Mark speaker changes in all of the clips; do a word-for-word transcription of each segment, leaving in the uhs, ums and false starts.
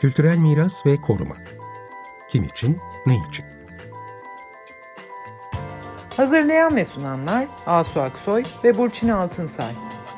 Speaker 1: Kültürel miras ve koruma. Kim için, ne için?
Speaker 2: Hazırlayan ve sunanlar Asu Aksoy ve Burçin Altınsay.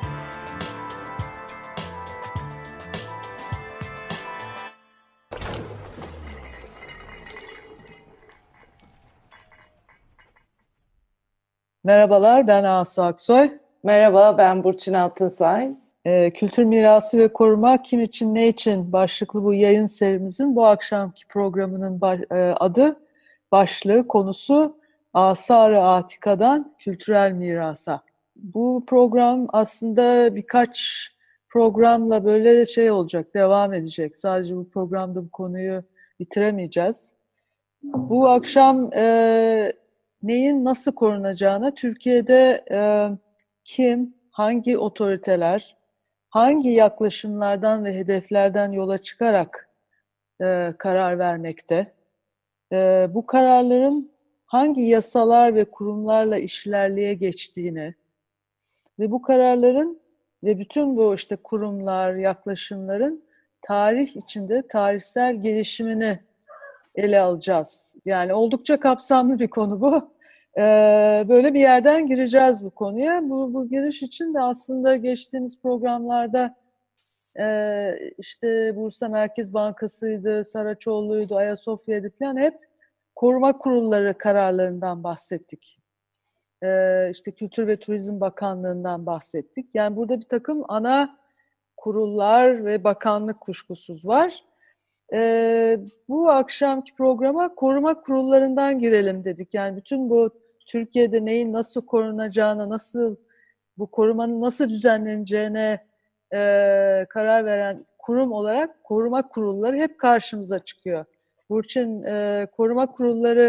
Speaker 3: Merhabalar, ben Asu Aksoy.
Speaker 4: Merhaba, ben Burçin Altınsay.
Speaker 3: Ee, Kültür mirası ve koruma kim için ne için başlıklı bu yayın serimizin bu akşamki programının baş, e, adı, başlığı, konusu Asar-ı Atika'dan kültürel mirasa. Bu program aslında birkaç programla böyle şey olacak, devam edecek. Sadece bu programda bu konuyu bitiremeyeceğiz. Bu akşam e, neyin nasıl korunacağına, Türkiye'de e, kim, hangi otoriteler, hangi yaklaşımlardan ve hedeflerden yola çıkarak e, karar vermekte, e, bu kararların hangi yasalar ve kurumlarla işlerliğe geçtiğini ve bu kararların ve bütün bu işte kurumlar, yaklaşımların tarih içinde tarihsel gelişimini ele alacağız. Yani oldukça kapsamlı bir konu bu. Ee, böyle bir yerden gireceğiz bu konuya. Bu, bu giriş için de aslında geçtiğimiz programlarda e, işte Bursa Merkez Bankası'ydı, Saraçoğlu'ydu, Ayasofya'ydı falan hep koruma kurulları kararlarından bahsettik. Ee, işte Kültür ve Turizm Bakanlığı'ndan bahsettik. Yani burada bir takım ana kurullar ve bakanlık kuşkusuz var. Ee, bu akşamki programa koruma kurullarından girelim dedik. Yani bütün bu Türkiye'de neyin nasıl korunacağına, nasıl bu korumanın nasıl düzenleneceğine e, karar veren kurum olarak koruma kurulları hep karşımıza çıkıyor. Burçin, e, koruma kurulları,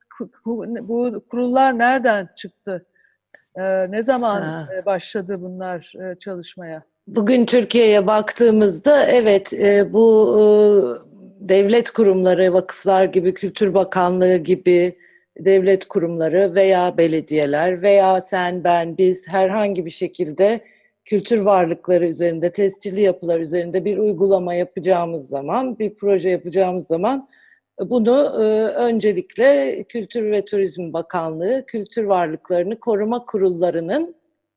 Speaker 3: bu kurullar nereden çıktı? E, ne zaman
Speaker 4: Ha.
Speaker 3: başladı bunlar e, çalışmaya?
Speaker 4: Bugün Türkiye'ye baktığımızda evet e, bu e, devlet kurumları, vakıflar gibi, Kültür Bakanlığı gibi devlet kurumları veya belediyeler veya sen, ben, biz herhangi bir şekilde kültür varlıkları üzerinde, tescilli yapılar üzerinde bir uygulama yapacağımız zaman, bir proje yapacağımız zaman bunu e, öncelikle Kültür ve Turizm Bakanlığı, kültür varlıklarını koruma kurullarının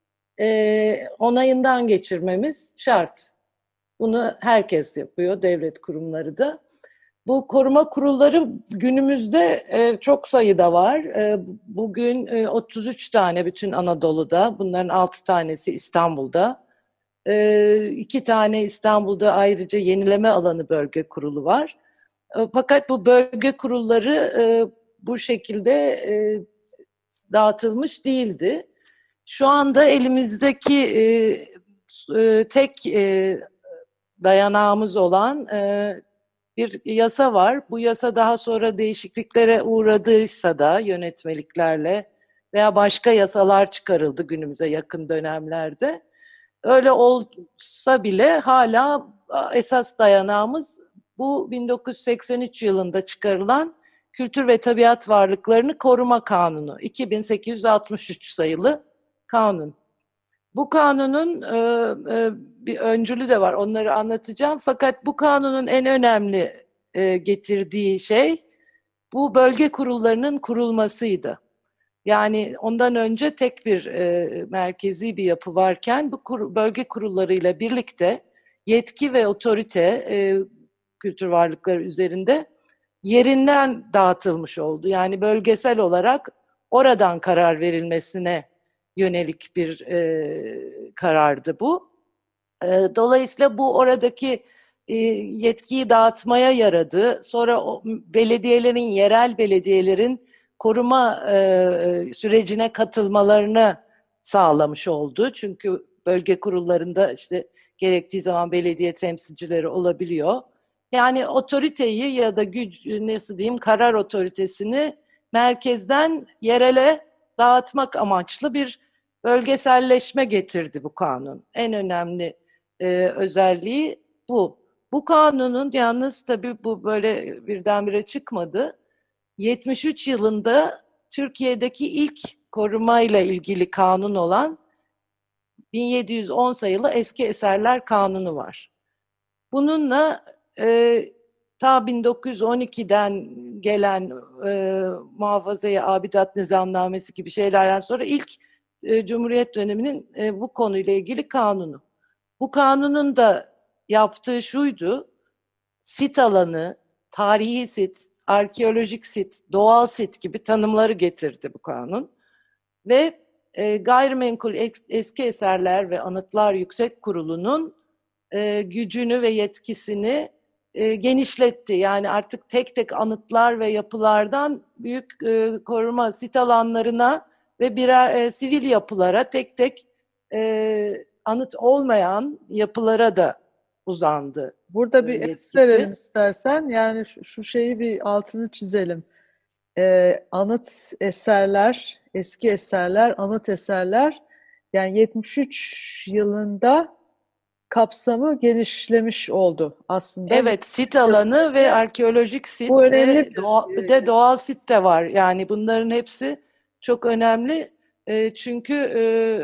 Speaker 4: e, onayından geçirmemiz şart. Bunu herkes yapıyor, devlet kurumları da. Bu koruma kurulları günümüzde e, çok sayıda var. E, bugün e, otuz üç tane bütün Anadolu'da, bunların altı tanesi İstanbul'da. E, iki tane İstanbul'da ayrıca yenileme alanı bölge kurulu var. E, fakat bu bölge kurulları e, bu şekilde e, dağıtılmış değildi. Şu anda elimizdeki e, e, tek e, dayanağımız olan e, bir yasa var. Bu yasa daha sonra değişikliklere uğradıysa da yönetmeliklerle veya başka yasalar çıkarıldı günümüze yakın dönemlerde. Öyle olsa bile hala esas dayanağımız bu bin dokuz yüz seksen üç yılında çıkarılan Kültür ve Tabiat Varlıklarını Koruma Kanunu, iki bin sekiz yüz altmış üç sayılı kanun. Bu kanunun e, e, bir öncülü de var, onları anlatacağım. Fakat bu kanunun en önemli e, getirdiği şey bu bölge kurullarının kurulmasıydı. Yani ondan önce tek bir e, merkezi bir yapı varken bu kur, bölge kurullarıyla birlikte yetki ve otorite e, kültür varlıkları üzerinde yerinden dağıtılmış oldu. Yani bölgesel olarak oradan karar verilmesine yönelik bir e, karardı bu. E, dolayısıyla bu oradaki e, yetkiyi dağıtmaya yaradı. Sonra o, belediyelerin, yerel belediyelerin koruma e, sürecine katılmalarını sağlamış oldu. Çünkü bölge kurullarında işte gerektiği zaman belediye temsilcileri olabiliyor. Yani otoriteyi ya da güç, nasıl diyeyim, karar otoritesini merkezden yerele dağıtmak amaçlı bir bölgeselleşme getirdi bu kanun. En önemli e, özelliği bu. Bu kanunun yalnız tabii bu böyle birdenbire çıkmadı. yetmiş üç yılında Türkiye'deki ilk korumayla ilgili kanun olan bin yedi yüz on sayılı Eski Eserler Kanunu var. Bununla e, ta bin dokuz yüz on ikiden gelen e, Muhafaza-i Abidat Nizamnamesi gibi şeylerden sonra ilk e, Cumhuriyet döneminin e, bu konuyla ilgili kanunu. Bu kanunun da yaptığı şuydu: sit alanı, tarihi sit, arkeolojik sit, doğal sit gibi tanımları getirdi bu kanun. Ve e, Gayrimenkul Eski Eserler ve Anıtlar Yüksek Kurulu'nun e, gücünü ve yetkisini e, genişletti. Yani artık tek tek anıtlar ve yapılardan büyük e, koruma sit alanlarına ve birer e, sivil yapılara, tek tek e, anıt olmayan yapılara da uzandı.
Speaker 3: Burada bir
Speaker 4: yetkisi.
Speaker 3: es verelim istersen. Yani şu, şu şeyi bir altını çizelim. Ee, anıt eserler, eski eserler, anıt eserler, yani yetmiş üç yılında kapsamı genişlemiş oldu aslında.
Speaker 4: Evet, sit alanı ve arkeolojik sit
Speaker 3: Bu önemli
Speaker 4: ve
Speaker 3: bir,
Speaker 4: doğa, bir de doğal sit de var. Yani bunların hepsi çok önemli. E, çünkü e,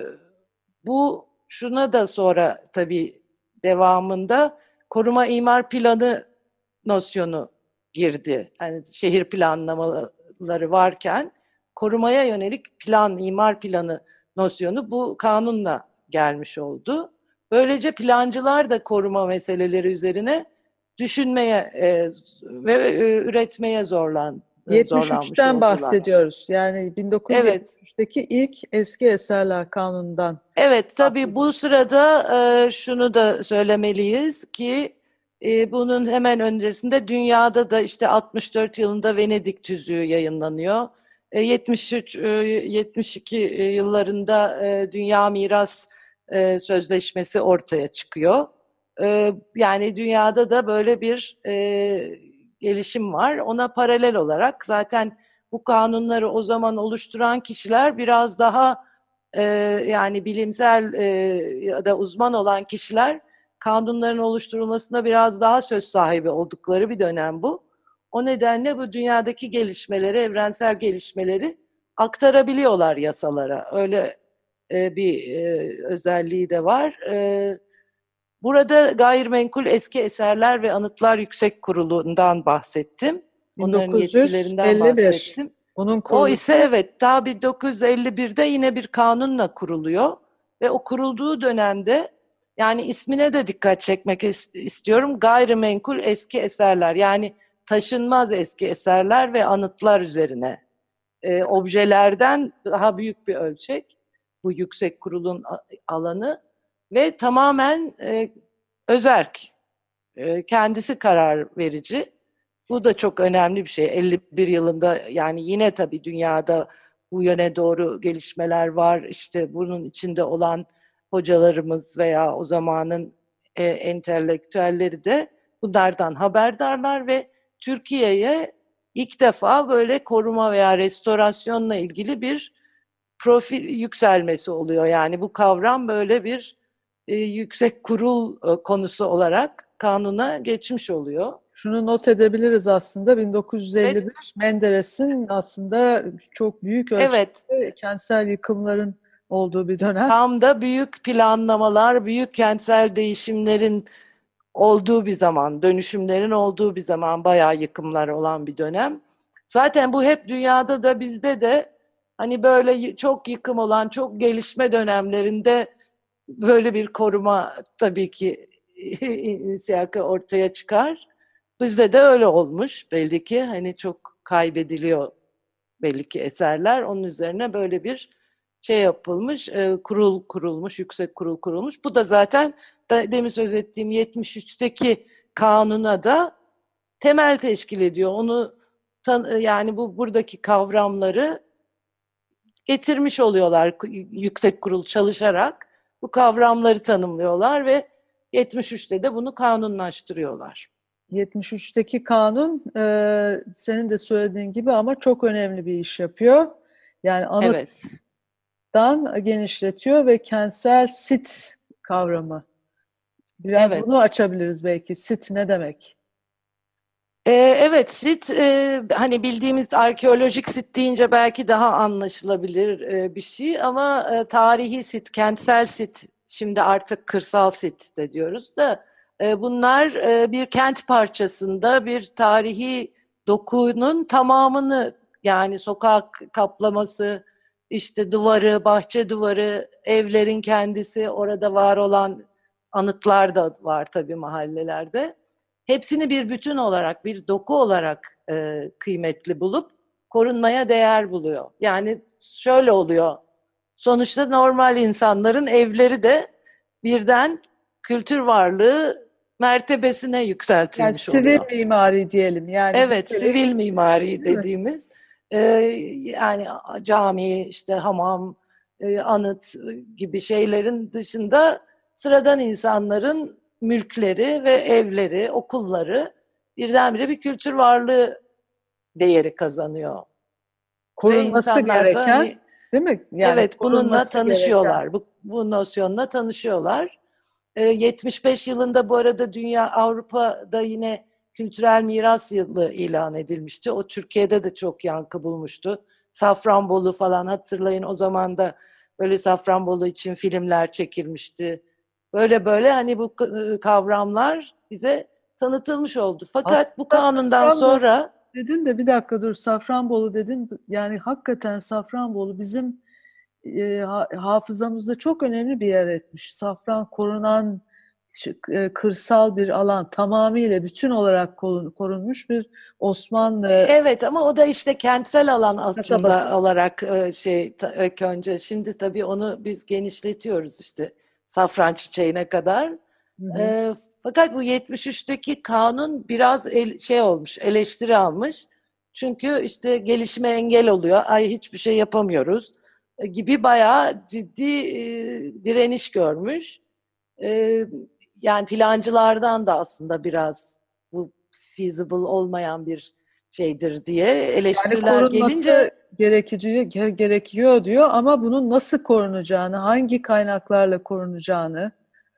Speaker 4: bu şuna da sonra tabii devamında koruma imar planı nosyonu girdi. Yani şehir planlamaları varken korumaya yönelik plan, imar planı nosyonu bu kanunla gelmiş oldu. Böylece plancılar da koruma meseleleri üzerine düşünmeye e, ve e, üretmeye zorlan, zorlanmış
Speaker 3: yetmiş üçten
Speaker 4: oldular.
Speaker 3: bahsediyoruz. Yani bin dokuz yüz yetmiş üçteki evet. ilk eski eserler kanunundan.
Speaker 4: Evet, tabii bu sırada e, şunu da söylemeliyiz ki e, bunun hemen öncesinde dünyada da işte altmış dört yılında Venedik Tüzüğü yayınlanıyor. E, yetmiş üç yetmiş iki yıllarında e, Dünya Miras e, Sözleşmesi ortaya çıkıyor. E, yani dünyada da böyle bir e, gelişim var. Ona paralel olarak zaten bu kanunları o zaman oluşturan kişiler biraz daha Ee, yani bilimsel e, ya da uzman olan kişiler kanunların oluşturulmasında biraz daha söz sahibi oldukları bir dönem bu. O nedenle bu dünyadaki gelişmeleri, evrensel gelişmeleri aktarabiliyorlar yasalara. Öyle e, bir e, özelliği de var. E, burada Gayrimenkul Eski Eserler ve Anıtlar Yüksek Kurulu'ndan bahsettim. Onların yetkilerinden bahsettim.
Speaker 3: Onun
Speaker 4: o ise evet ta bin dokuz yüz elli birde yine bir kanunla kuruluyor ve o kurulduğu dönemde, yani ismine de dikkat çekmek istiyorum, Gayrimenkul Eski Eserler, yani taşınmaz eski eserler ve anıtlar üzerine e, objelerden daha büyük bir ölçek bu yüksek kurulun alanı ve tamamen e, özerk, e, kendisi karar verici. Bu da çok önemli bir şey. elli bir yılında, yani yine tabii dünyada bu yöne doğru gelişmeler var. İşte bunun içinde olan hocalarımız veya o zamanın e, entelektüelleri de bunlardan haberdarlar ve Türkiye'ye ilk defa böyle koruma veya restorasyonla ilgili bir profil yükselmesi oluyor. Yani bu kavram böyle bir e, yüksek kurul e, konusu olarak kanuna geçmiş oluyor.
Speaker 3: Şunu not edebiliriz aslında, bin dokuz yüz elli bir evet. Menderes'in aslında çok büyük ölçüde evet. kentsel yıkımların olduğu bir dönem.
Speaker 4: Tam da büyük planlamalar, büyük kentsel değişimlerin olduğu bir zaman, dönüşümlerin olduğu bir zaman, bayağı yıkımlar olan bir dönem. Zaten bu hep dünyada da bizde de hani böyle çok yıkım olan, çok gelişme dönemlerinde böyle bir koruma tabii ki inisiyakı ortaya çıkar. Bizde de öyle olmuş belli ki, hani çok kaybediliyor belli ki eserler. Onun üzerine böyle bir şey yapılmış, e, kurul kurulmuş, yüksek kurul kurulmuş. Bu da zaten da, demin söz ettiğim yetmiş üçteki kanuna da temel teşkil ediyor. Onu tan- yani bu buradaki kavramları getirmiş oluyorlar, yüksek kurul çalışarak bu kavramları tanımlıyorlar ve yetmiş üçte de bunu kanunlaştırıyorlar.
Speaker 3: yetmiş üçteki kanun e, senin de söylediğin gibi ama çok önemli bir iş yapıyor. Yani anıttan evet. genişletiyor ve kentsel sit kavramı. Biraz evet. bunu açabiliriz belki. Sit ne demek?
Speaker 4: Ee, evet, sit e, hani bildiğimiz arkeolojik sit deyince belki daha anlaşılabilir e, bir şey ama e, tarihi sit, kentsel sit, şimdi artık kırsal sit de diyoruz da E, bunlar e, bir kent parçasında bir tarihi dokunun tamamını, yani sokak kaplaması, işte duvarı, bahçe duvarı, evlerin kendisi, orada var olan anıtlar da var tabii mahallelerde. Hepsini bir bütün olarak, bir doku olarak e, kıymetli bulup korunmaya değer buluyor. Yani şöyle oluyor. Sonuçta normal insanların evleri de birden kültür varlığı mertebesine
Speaker 3: Yani
Speaker 4: yükseltilmiş
Speaker 3: sivil
Speaker 4: oluyor.
Speaker 3: mimari diyelim. Yani
Speaker 4: Evet,
Speaker 3: nitelik,
Speaker 4: sivil mimari
Speaker 3: değil mi?
Speaker 4: dediğimiz e, yani cami, işte hamam, e, anıt gibi şeylerin dışında sıradan insanların mülkleri ve evleri, okulları birdenbire bir kültür varlığı değeri kazanıyor. Ve
Speaker 3: Korunması
Speaker 4: insanlar da
Speaker 3: gereken,
Speaker 4: hani
Speaker 3: değil mi? Yani
Speaker 4: evet, bununla
Speaker 3: korunması gereken.
Speaker 4: tanışıyorlar, bu, bu nosyonla tanışıyorlar. E, yetmiş beş yılında bu arada Dünya Avrupa'da yine kültürel miras yılı ilan edilmişti. O Türkiye'de de çok yankı bulmuştu. Safranbolu falan, hatırlayın, o zaman da böyle Safranbolu için filmler çekilmişti. Böyle böyle hani bu kavramlar bize tanıtılmış oldu. Fakat bu
Speaker 3: Aslında
Speaker 4: kanundan
Speaker 3: Safranbolu
Speaker 4: sonra
Speaker 3: dedin de bir dakika dur, Safranbolu dedin. Yani hakikaten Safranbolu bizim e, ha- hafızamızda çok önemli bir yer etmiş. Safran korunan şu- e, kırsal bir alan, tamamıyla bütün olarak korun- korunmuş bir Osmanlı
Speaker 4: evet, ama o da işte kentsel alan
Speaker 3: kasabası.
Speaker 4: aslında olarak e, şey ta- ilk önce. Şimdi tabii onu biz genişletiyoruz işte safran çiçeğine kadar.
Speaker 3: Hı hı.
Speaker 4: E, fakat bu yetmiş üçteki kanun biraz el- şey olmuş, eleştiri almış. Çünkü işte gelişime engel oluyor. Ay, hiçbir şey yapamıyoruz e, gibi bayağı ciddi e, direniş görmüş. E, yani plancılardan da aslında biraz bu feasible olmayan bir şeydir diye
Speaker 3: Yani
Speaker 4: eleştiriler
Speaker 3: korunması
Speaker 4: gelince
Speaker 3: gerekici ge- gerekiyor diyor ama bunun nasıl korunacağını, hangi kaynaklarla korunacağını,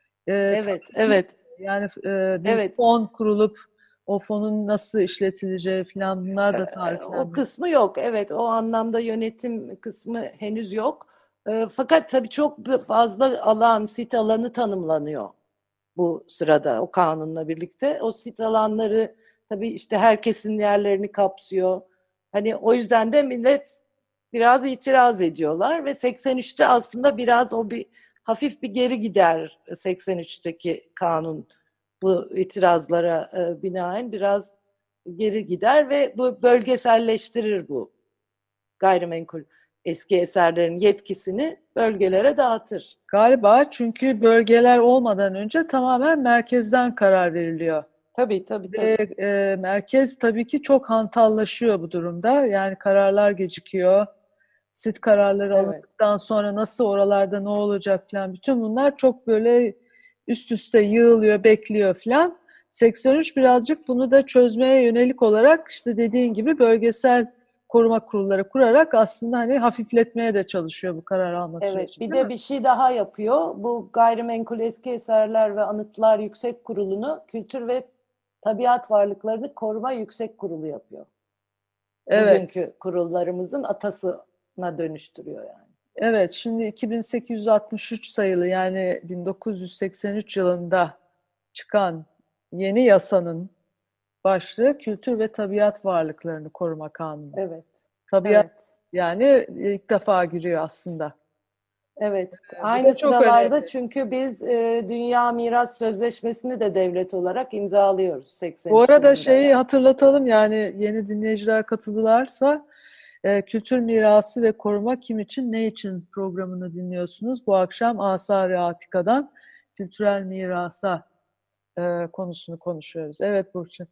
Speaker 3: e,
Speaker 4: evet,
Speaker 3: tabii ki
Speaker 4: evet,
Speaker 3: yani e, bir
Speaker 4: evet,
Speaker 3: fon kurulup o fonun nasıl işletileceği falan, bunlar da
Speaker 4: o
Speaker 3: tariflenmiş.
Speaker 4: kısmı yok. Evet, o anlamda yönetim kısmı henüz yok. E, fakat tabii çok fazla alan, sit alanı tanımlanıyor bu sırada o kanunla birlikte. O sit alanları tabii işte herkesin yerlerini kapsıyor. Hani o yüzden de millet biraz itiraz ediyorlar ve seksen üçte aslında biraz o bir hafif bir geri gider, seksen üçteki kanun bu itirazlara e, binaen biraz geri gider ve bu bölgeselleştirir bu gayrimenkul eski eserlerin yetkisini bölgelere dağıtır.
Speaker 3: Galiba çünkü bölgeler olmadan önce tamamen merkezden karar veriliyor.
Speaker 4: Tabii, tabii,
Speaker 3: Ve
Speaker 4: tabii.
Speaker 3: e, merkez tabii ki çok hantallaşıyor bu durumda. Yani kararlar gecikiyor. Sit kararları
Speaker 4: Evet.
Speaker 3: alındıktan sonra nasıl oralarda ne olacak falan, bütün bunlar çok böyle üst üste yığılıyor, bekliyor falan. seksen üç birazcık bunu da çözmeye yönelik olarak işte dediğin gibi bölgesel koruma kurulları kurarak aslında hani hafifletmeye de çalışıyor bu karar alma
Speaker 4: Evet,
Speaker 3: süreci,
Speaker 4: bir
Speaker 3: değil mi?
Speaker 4: de bir şey daha yapıyor. Bu Gayrimenkul Eski Eserler ve Anıtlar Yüksek Kurulu'nu Kültür ve Tabiat Varlıklarını Koruma Yüksek Kurulu yapıyor.
Speaker 3: Evet.
Speaker 4: Bugünkü kurullarımızın atasına dönüştürüyor yani.
Speaker 3: Evet, şimdi iki bin sekiz yüz altmış üç sayılı, yani bin dokuz yüz seksen üç yılında çıkan yeni yasanın başlığı Kültür ve Tabiat Varlıklarını Koruma Kanunu.
Speaker 4: Evet,
Speaker 3: Tabiat
Speaker 4: evet,
Speaker 3: yani ilk defa giriyor aslında.
Speaker 4: evet.
Speaker 3: E, Bu
Speaker 4: Aynı
Speaker 3: da çok
Speaker 4: sıralarda,
Speaker 3: önemli.
Speaker 4: çünkü biz e, Dünya Miras Sözleşmesi'ni de devlet olarak imzalıyoruz
Speaker 3: Bu
Speaker 4: seksen üç
Speaker 3: arada
Speaker 4: yılında
Speaker 3: şeyi
Speaker 4: yani.
Speaker 3: hatırlatalım, yani yeni dinleyiciler katıldılarsa e, Kültür Mirası ve Koruma Kim için Ne için programını dinliyorsunuz. Bu akşam Asar-ı Atika'dan kültürel mirasa e, konusunu konuşuyoruz. Evet Burçin.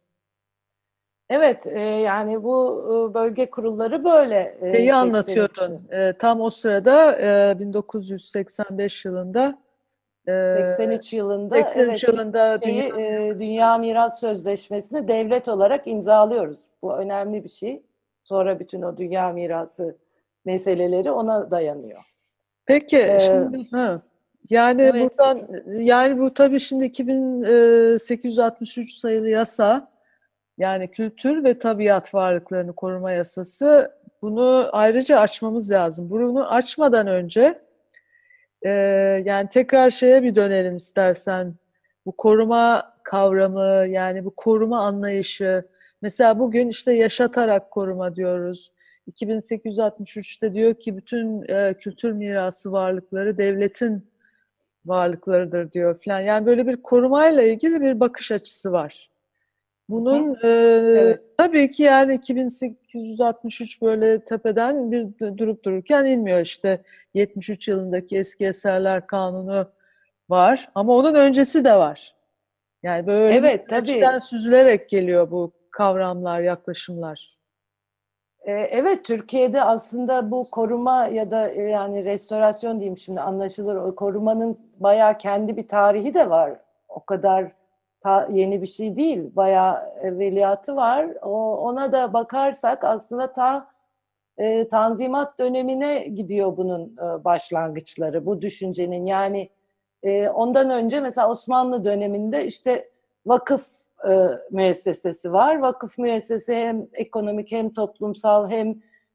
Speaker 4: Evet, e, yani bu e, bölge kurulları böyle e,
Speaker 3: Şeyi
Speaker 4: seksen üç.
Speaker 3: anlatıyordun. E, tam o sırada e, bin dokuz yüz seksen beş yılında e,
Speaker 4: seksen üç yılında
Speaker 3: seksen üç
Speaker 4: evet ilk
Speaker 3: yılında Dünya
Speaker 4: şeyi e,
Speaker 3: Mirası
Speaker 4: Dünya
Speaker 3: Sözleşmesi.
Speaker 4: Miras Sözleşmesi'ni devlet olarak imzalıyoruz. Bu önemli bir şey. Sonra bütün o dünya mirası meseleleri ona dayanıyor.
Speaker 3: Peki
Speaker 4: Ee,
Speaker 3: şimdi ha, yani
Speaker 4: evet,
Speaker 3: buradan, yani bu tabii şimdi iki bin sekiz yüz altmış üç sayılı yasa, yani Kültür ve Tabiat Varlıklarını Koruma Yasası, bunu ayrıca açmamız lazım. Bunu açmadan önce e, yani tekrar şeye bir dönelim istersen. bu koruma kavramı, yani bu koruma anlayışı, mesela bugün işte yaşatarak koruma diyoruz. iki bin sekiz yüz altmış üçte diyor ki bütün e, kültür mirası varlıkları devletin varlıklarıdır diyor falan. Yani böyle bir korumayla ilgili bir bakış açısı var. Bunun e,
Speaker 4: Evet.
Speaker 3: tabii ki yani iki bin sekiz yüz altmış üç böyle tepeden bir durup dururken inmiyor, işte yetmiş üç yılındaki eski eserler kanunu var ama onun öncesi de var. Yani böyle bir
Speaker 4: Evet,
Speaker 3: süreçten
Speaker 4: tabii.
Speaker 3: süzülerek geliyor bu kavramlar, yaklaşımlar.
Speaker 4: Ee, Evet, Türkiye'de aslında bu koruma ya da e, yani restorasyon diyeyim, şimdi anlaşılır, o korumanın bayağı kendi bir tarihi de var. O kadar ta- yeni bir şey değil. Bayağı evveliyatı var. O, ona da bakarsak aslında ta e, Tanzimat dönemine gidiyor bunun e, başlangıçları, bu düşüncenin. Yani e, ondan önce mesela Osmanlı döneminde işte vakıf e, müessesesi var. Vakıf müessesesi hem ekonomik hem toplumsal hem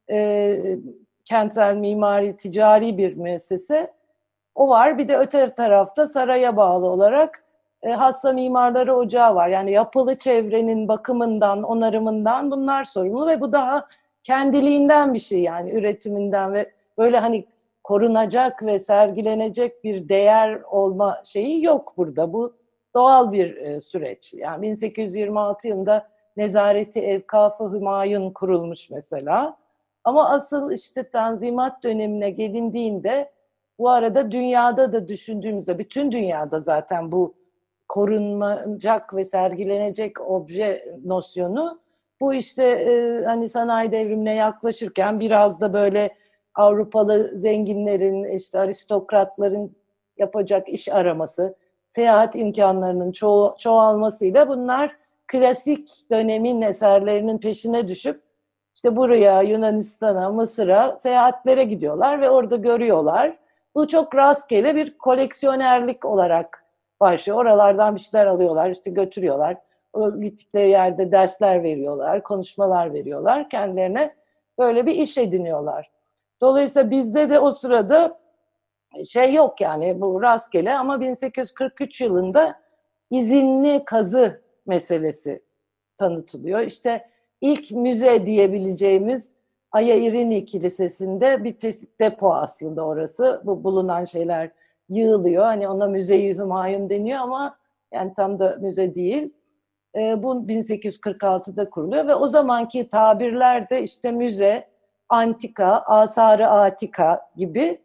Speaker 4: e, kentsel mimari ticari bir müessese. O var. Bir de öte tarafta saraya bağlı olarak e, hassa mimarları ocağı var. Yani yapılı çevrenin bakımından, onarımından bunlar sorumlu ve bu daha kendiliğinden bir şey, yani üretiminden ve böyle hani korunacak ve sergilenecek bir değer olma şeyi yok burada. Bu doğal bir e, süreç. Yani bin sekiz yüz yirmi altı yılında Nezareti Evkaf-ı Hümayun kurulmuş mesela. Ama asıl işte Tanzimat dönemine gelindiğinde, bu arada dünyada da düşündüğümüzde, bütün dünyada zaten bu korunacak ve sergilenecek obje nosyonu, bu işte e, hani sanayi devrimine yaklaşırken biraz da böyle Avrupalı zenginlerin, işte aristokratların yapacak iş araması, seyahat imkanlarının ço- çoğalmasıyla bunlar klasik dönemin eserlerinin peşine düşüp işte buraya, Yunanistan'a, Mısır'a seyahatlere gidiyorlar ve orada görüyorlar. Bu çok rastgele bir koleksiyonerlik olarak başlıyor. Oralardan bir şeyler alıyorlar, işte götürüyorlar. O gittikleri yerde dersler veriyorlar, konuşmalar veriyorlar. Kendilerine böyle bir iş ediniyorlar. Dolayısıyla bizde de o sırada şey yok, yani bu rastgele, ama bin sekiz yüz kırk üç yılında izinli kazı meselesi tanıtılıyor. İşte ilk müze diyebileceğimiz Aya İrini Kilisesi'nde bir çeşit depo aslında orası. Bu bulunan şeyler yığılıyor. Hani ona Müze-i Hümayun deniyor ama yani tam da müze değil. E, bu bin sekiz yüz kırk altıda kuruluyor ve o zamanki tabirlerde işte müze, antika, asar-ı atika gibi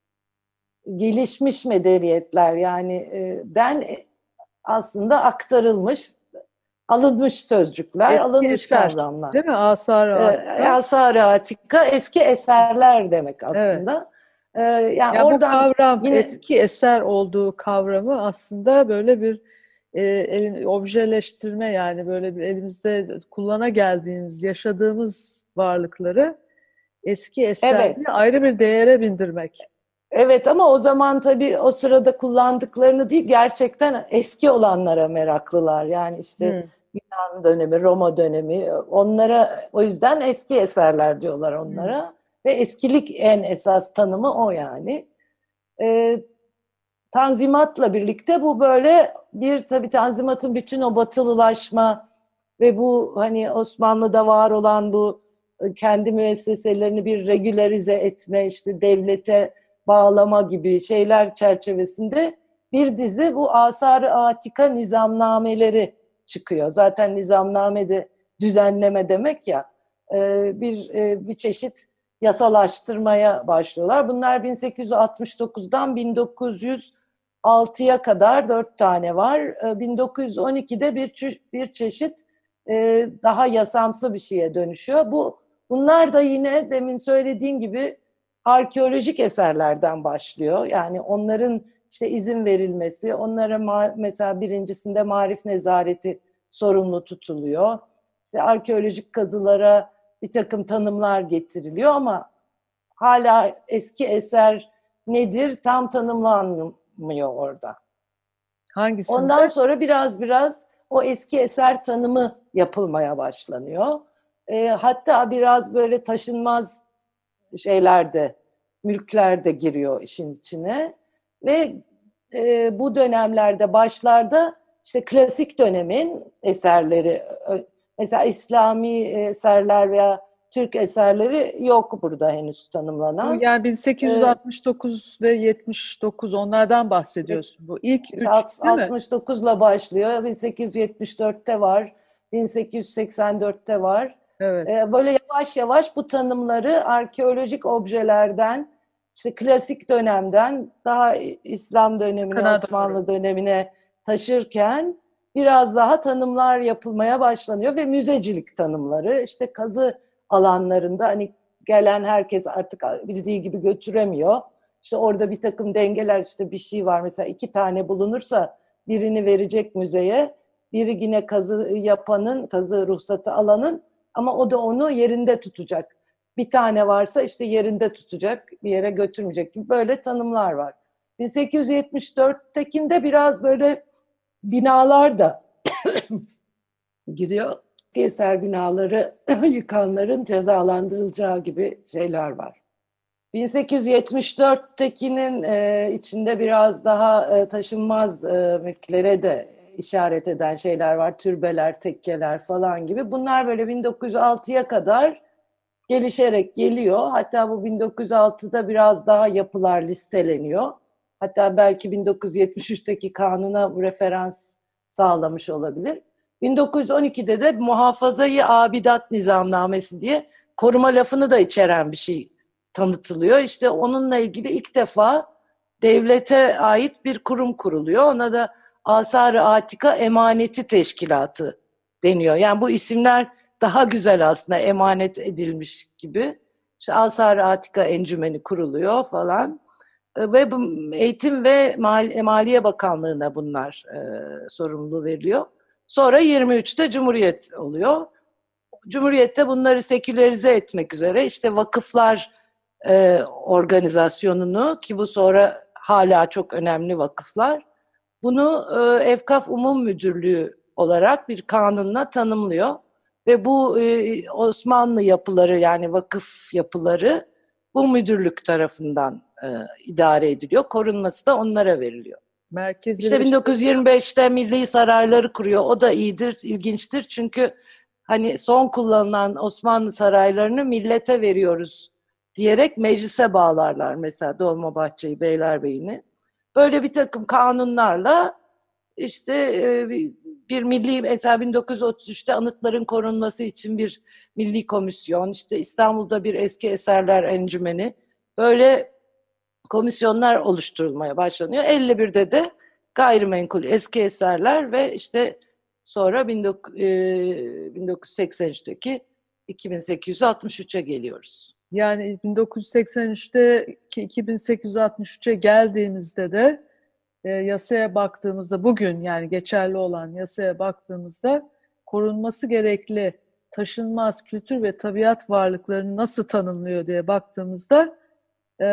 Speaker 4: gelişmiş medeniyetler yani e, den aslında aktarılmış, alınmış sözcükler,
Speaker 3: Eski
Speaker 4: alınmış
Speaker 3: eser,
Speaker 4: kavramlar.
Speaker 3: değil mi? Asar-ı
Speaker 4: E,
Speaker 3: Atika.
Speaker 4: Asar-ı atika eski eserler demek
Speaker 3: Evet.
Speaker 4: aslında. E, yani
Speaker 3: Ya bu
Speaker 4: oradan
Speaker 3: kavram,
Speaker 4: yine
Speaker 3: eski eser olduğu kavramı aslında böyle bir e, elin- objeleştirme, yani böyle bir elimizde kullana geldiğimiz, yaşadığımız varlıkları eski eser diye
Speaker 4: evet.
Speaker 3: ayrı bir değere bindirmek.
Speaker 4: Evet, ama o zaman tabii o sırada kullandıklarını değil, gerçekten eski olanlara meraklılar. Yani işte
Speaker 3: Hmm.
Speaker 4: Yunan dönemi, Roma dönemi, onlara o yüzden eski eserler diyorlar
Speaker 3: Hmm.
Speaker 4: onlara. Ve eskilik en esas tanımı o yani. Ee, Tanzimatla birlikte bu böyle bir, tabii Tanzimat'ın bütün o batılılaşma ve bu hani Osmanlı'da var olan bu kendi müesseselerini bir regülarize etme, işte devlete bağlama gibi şeyler çerçevesinde bir dizi bu Asar-ı Atika nizamnameleri çıkıyor. Zaten nizamname de düzenleme demek ya, bir bir çeşit yasalaştırmaya başlıyorlar. Bunlar bin sekiz yüz altmış dokuzdan bin dokuz yüz altıya kadar dört tane var. bin dokuz yüz on ikide bir bir çeşit daha yasamsı bir şeye dönüşüyor. Bu bunlar da yine demin söylediğim gibi arkeolojik eserlerden başlıyor. Yani onların işte izin verilmesi, onlara mesela birincisinde Marif Nezareti sorumlu tutuluyor. İşte arkeolojik kazılara bir takım tanımlar getiriliyor ama hala eski eser nedir tam tanımlanmıyor orada. Ondan
Speaker 3: Hangisinde?
Speaker 4: sonra biraz biraz o eski eser tanımı yapılmaya başlanıyor. E, hatta biraz böyle taşınmaz şeyler de, mülkler de giriyor işin içine ve e, bu dönemlerde başlarda işte klasik dönemin eserleri, mesela İslami eserler veya Türk eserleri yok burada henüz tanımlanan.
Speaker 3: Yani bin sekiz yüz altmış dokuz ee, ve yetmiş dokuz onlardan bahsediyorsun. Bu ilk üç değil mi?
Speaker 4: altmış dokuzla başlıyor. bin sekiz yüz yetmiş dörtte var. bin sekiz yüz seksen dörtte var.
Speaker 3: Evet.
Speaker 4: Ee, böyle yavaş yavaş bu tanımları arkeolojik objelerden, işte klasik dönemden daha İslam dönemine,
Speaker 3: Kanada
Speaker 4: Osmanlı
Speaker 3: doğru.
Speaker 4: dönemine taşırken biraz daha tanımlar yapılmaya başlanıyor ve müzecilik tanımları, işte kazı alanlarında hani gelen herkes artık bildiği gibi götüremiyor. İşte orada bir takım dengeler, işte bir şey var mesela iki tane bulunursa birini verecek müzeye, biri yine kazı yapanın, kazı ruhsatı alanın, ama o da onu yerinde tutacak. Bir tane varsa işte yerinde tutacak, bir yere götürmeyecek gibi böyle tanımlar var. bin sekiz yüz yetmiş dörttekinde biraz böyle binalar da giriyor. Eser binaları yıkanların cezalandırılacağı gibi şeyler var. bin sekiz yüz yetmiş dörttekinin e, içinde biraz daha e, taşınmaz e, mülklere de işaret eden şeyler var. Türbeler, tekkeler falan gibi. Bunlar böyle bin dokuz yüz altıya kadar gelişerek geliyor. Hatta bu bin dokuz yüz altıda biraz daha yapılar listeleniyor. Hatta belki bin dokuz yüz yetmiş üçteki kanuna referans sağlamış olabilir. bin dokuz yüz on ikide de Muhafazayı Abidat Nizamnamesi diye koruma lafını da içeren bir şey tanıtılıyor. İşte onunla ilgili ilk defa devlete ait bir kurum kuruluyor. Ona da Asar-ı Atika Emaneti Teşkilatı deniyor. Yani bu isimler daha güzel aslında, emanet edilmiş gibi. İşte Asar-ı Atika Encümeni kuruluyor falan. Ve bu Eğitim ve Maliye Bakanlığı'na bunlar e, sorumluluğu veriliyor. Sonra yirmi üçte Cumhuriyet oluyor. Cumhuriyette bunları sekülerize etmek üzere işte vakıflar e, organizasyonunu, ki bu sonra hala çok önemli vakıflar, bunu e, Evkaf Umum Müdürlüğü olarak bir kanunla tanımlıyor. Ve bu e, Osmanlı yapıları, yani vakıf yapıları bu müdürlük tarafından e, idare ediliyor. Korunması da onlara veriliyor.
Speaker 3: Merkezi
Speaker 4: İşte bin dokuz yüz yirmi beşte milli sarayları kuruyor. O da iyidir, ilginçtir. Çünkü hani son kullanılan Osmanlı saraylarını millete veriyoruz diyerek meclise bağlarlar mesela Dolmabahçe'yi, Beylerbeyi'ni. Böyle bir takım kanunlarla işte e, bir milli, mesela bin dokuz yüz otuz üçte anıtların korunması için bir milli komisyon, işte İstanbul'da bir eski eserler encümeni, böyle komisyonlar oluşturulmaya başlanıyor. elli birde de gayrimenkul eski eserler ve işte sonra bin dokuz yüz seksen üçteki iki bin sekiz yüz altmış üçe geliyoruz.
Speaker 3: Yani bin dokuz yüz seksen üçte iki bin sekiz yüz altmış üçe geldiğimizde de e, yasaya baktığımızda, bugün yani geçerli olan yasaya baktığımızda korunması gerekli taşınmaz kültür ve tabiat varlıklarını nasıl tanımlıyor diye baktığımızda e,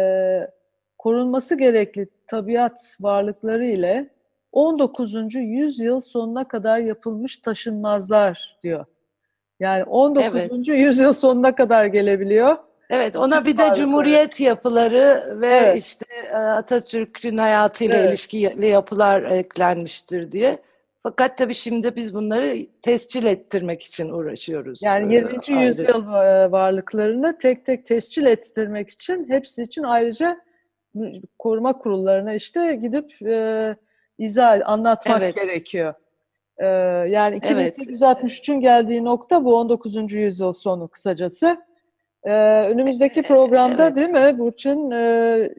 Speaker 3: korunması gerekli tabiat varlıkları ile on dokuzuncu yüzyıl sonuna kadar yapılmış taşınmazlar diyor. Yani on dokuzuncu Evet. yüzyıl sonuna kadar gelebiliyor.
Speaker 4: Evet, ona bir de Cumhuriyet yapıları ve evet. işte Atatürk'ün hayatıyla evet. ilişkili yapılar eklenmiştir diye. Fakat tabii şimdi biz bunları tescil ettirmek için uğraşıyoruz.
Speaker 3: Yani yirminci yüzyıl varlıklarını tek tek tescil ettirmek için, hepsi için ayrıca koruma kurullarına işte gidip e, izah, anlatmak evet. gerekiyor. E, yani iki bin sekiz yüz altmış üçün evet. geldiği nokta bu on dokuzuncu yüzyıl sonu kısacası. Ee, önümüzdeki programda evet. değil mi Burçin? Ee,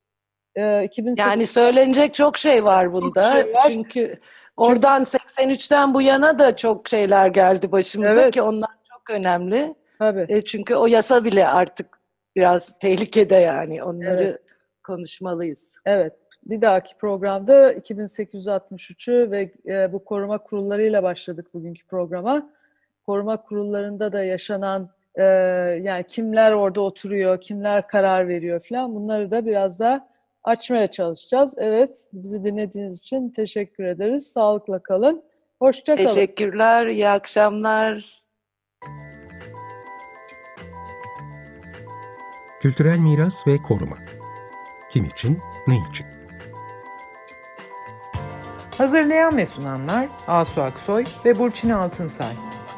Speaker 3: e, iki bin sekiz
Speaker 4: Yani söylenecek çok şey var bunda. Şey var. Çünkü oradan Çünkü... seksen üçten bu yana da çok şeyler geldi başımıza evet. ki onlar çok önemli.
Speaker 3: Tabii.
Speaker 4: E, çünkü o yasa bile artık biraz tehlikede, yani onları evet. konuşmalıyız.
Speaker 3: Evet. Bir dahaki programda iki bin sekiz yüz altmış üçü ve e, bu koruma kurullarıyla başladık bugünkü programa. Koruma kurullarında da yaşanan Ee, yani kimler orada oturuyor, kimler karar veriyor falan, bunları da biraz daha açmaya çalışacağız. Evet, bizi dinlediğiniz için teşekkür ederiz. Sağlıkla kalın. Hoşça kalın.
Speaker 4: Teşekkürler, iyi akşamlar.
Speaker 1: Kültürel miras ve koruma. Kim için, ne için?
Speaker 2: Hazırlayan ve sunanlar Asu Aksoy ve Burçin Altınsay.